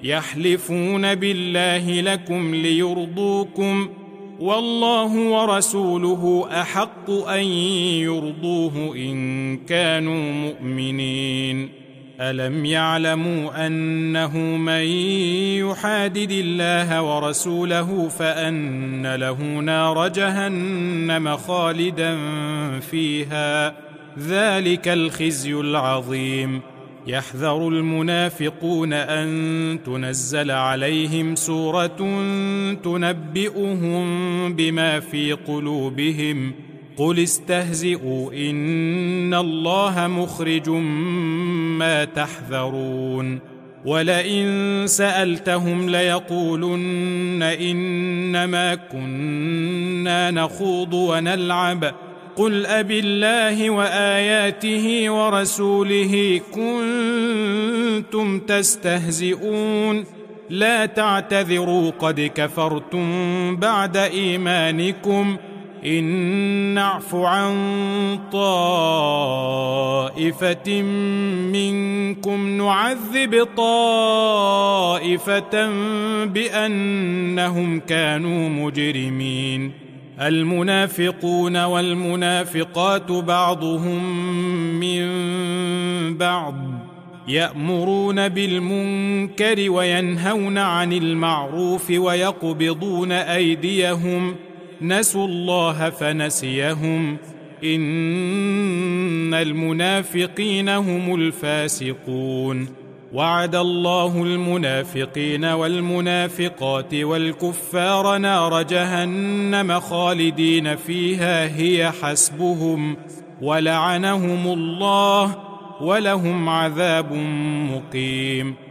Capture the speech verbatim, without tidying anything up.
يحلفون بالله لكم ليرضوكم والله ورسوله أحق أن يرضوه إن كانوا مؤمنين. ألم يعلموا أنه من يحادد الله ورسوله فأن له نار جهنم خالدا فيها ذلك الخزي العظيم. يحذر المنافقون أن تنزل عليهم سورة تنبئهم بما في قلوبهم قل استهزئوا إن الله مخرج ما تحذرون. ولئن سألتهم ليقولن إنما كنا نخوض ونلعب قل أبالله وآياته ورسوله كنتم تستهزئون لا تعتذروا قد كفرتم بعد إيمانكم إن نعف عن طائفة منكم نعذب طائفة بأنهم كانوا مجرمين. المنافقون والمنافقات بعضهم من بعض يأمرون بالمنكر وينهون عن المعروف ويقبضون أيديهم نسوا الله فنسيهم إن المنافقين هم الفاسقون. وعد الله المنافقين والمنافقات والكفار نار جهنم خالدين فيها هي حسبهم ولعنهم الله ولهم عذاب مقيم.